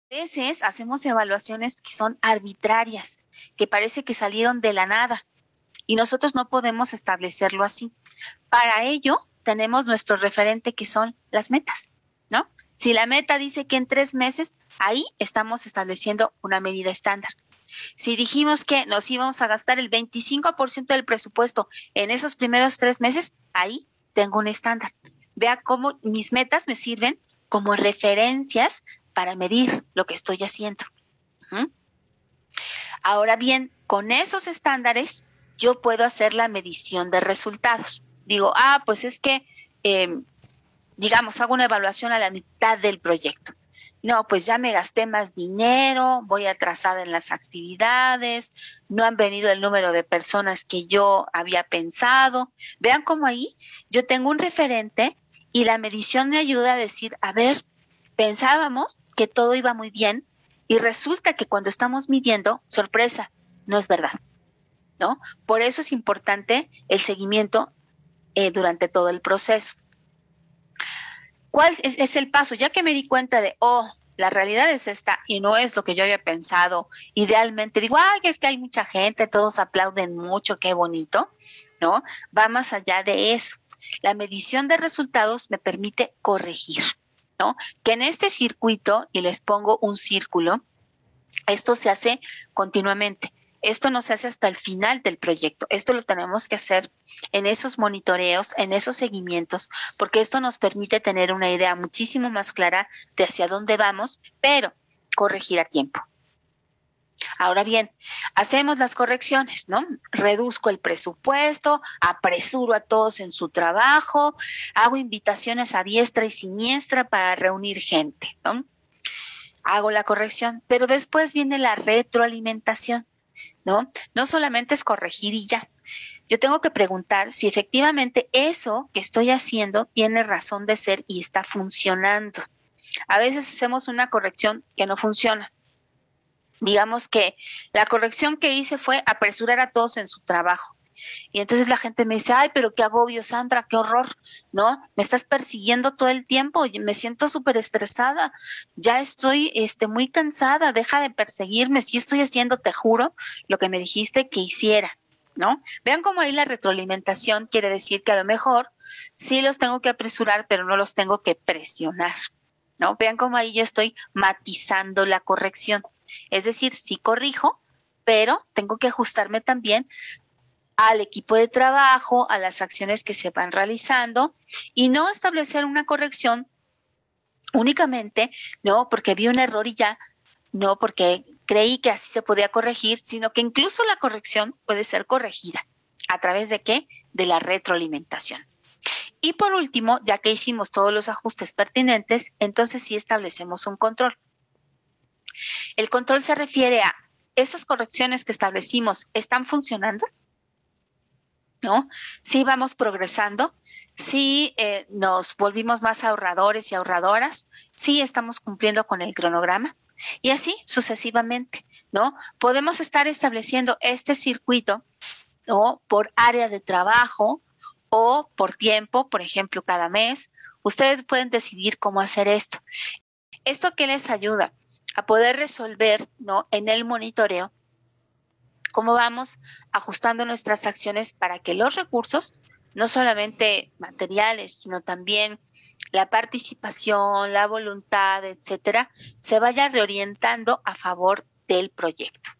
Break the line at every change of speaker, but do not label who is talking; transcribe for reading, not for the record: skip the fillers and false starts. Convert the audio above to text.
Veces hacemos evaluaciones que son arbitrarias, que parece que salieron de la nada y nosotros no podemos establecerlo así. Para ello, tenemos nuestro referente que son las metas, ¿no? Si la meta dice que en 3 meses, ahí estamos estableciendo una medida estándar. Si dijimos que nos íbamos a gastar el 25% del presupuesto en esos primeros 3 meses, ahí tengo un estándar. Vea cómo mis metas me sirven como referencias para medir lo que estoy haciendo. ¿Mm? Ahora bien, con esos estándares, yo puedo hacer la medición de resultados. Digo, pues es que, eh, digamos, hago una evaluación a la mitad del proyecto. No, pues ya me gasté más dinero, voy atrasada en las actividades, no han venido el número de personas que yo había pensado. Vean cómo ahí yo tengo un referente y la medición me ayuda a decir, a ver, pensábamos que todo iba muy bien y resulta que cuando estamos midiendo, sorpresa, no es verdad, ¿no? Por eso es importante el seguimiento durante todo el proceso. ¿Cuál es el paso? Ya que me di cuenta de, la realidad es esta y no es lo que yo había pensado. Idealmente digo, es que hay mucha gente, todos aplauden mucho, qué bonito, ¿no? Va más allá de eso. La medición de resultados me permite corregir, ¿no? Que en este circuito, y les pongo un círculo, esto se hace continuamente. Esto no se hace hasta el final del proyecto. Esto lo tenemos que hacer en esos monitoreos, en esos seguimientos, porque esto nos permite tener una idea muchísimo más clara de hacia dónde vamos, pero corregir a tiempo. Ahora bien, hacemos las correcciones, ¿no? Reduzco el presupuesto, apresuro a todos en su trabajo, hago invitaciones a diestra y siniestra para reunir gente, ¿no? Hago la corrección, pero después viene la retroalimentación, ¿no? No solamente es corregir y ya. Yo tengo que preguntar si efectivamente eso que estoy haciendo tiene razón de ser y está funcionando. A veces hacemos una corrección que no funciona. Digamos que la corrección que hice fue apresurar a todos en su trabajo. Y entonces la gente me dice, pero qué agobio, Sandra, qué horror, ¿no? Me estás persiguiendo todo el tiempo, me siento súper estresada, ya estoy muy cansada, deja de perseguirme, si estoy haciendo, te juro, lo que me dijiste que hiciera, ¿no? Vean cómo ahí la retroalimentación quiere decir que a lo mejor sí los tengo que apresurar, pero no los tengo que presionar, ¿no? Vean cómo ahí yo estoy matizando la corrección, es decir, sí corrijo, pero tengo que ajustarme también al equipo de trabajo, a las acciones que se van realizando y no establecer una corrección únicamente, no porque vi un error y ya, no porque creí que así se podía corregir, sino que incluso la corrección puede ser corregida. ¿A través de qué? De la retroalimentación. Y por último, ya que hicimos todos los ajustes pertinentes, entonces sí establecemos un control. El control se refiere a esas correcciones que establecimos, ¿están funcionando? ¿No? Sí vamos progresando, sí nos volvimos más ahorradores y ahorradoras, sí estamos cumpliendo con el cronograma y así sucesivamente, ¿no? Podemos estar estableciendo este circuito, ¿no? Por área de trabajo o por tiempo, por ejemplo, cada mes. Ustedes pueden decidir cómo hacer esto. ¿Esto qué les ayuda? A poder resolver, ¿no? En el monitoreo cómo vamos ajustando nuestras acciones para que los recursos, no solamente materiales, sino también la participación, la voluntad, etcétera, se vaya reorientando a favor del proyecto.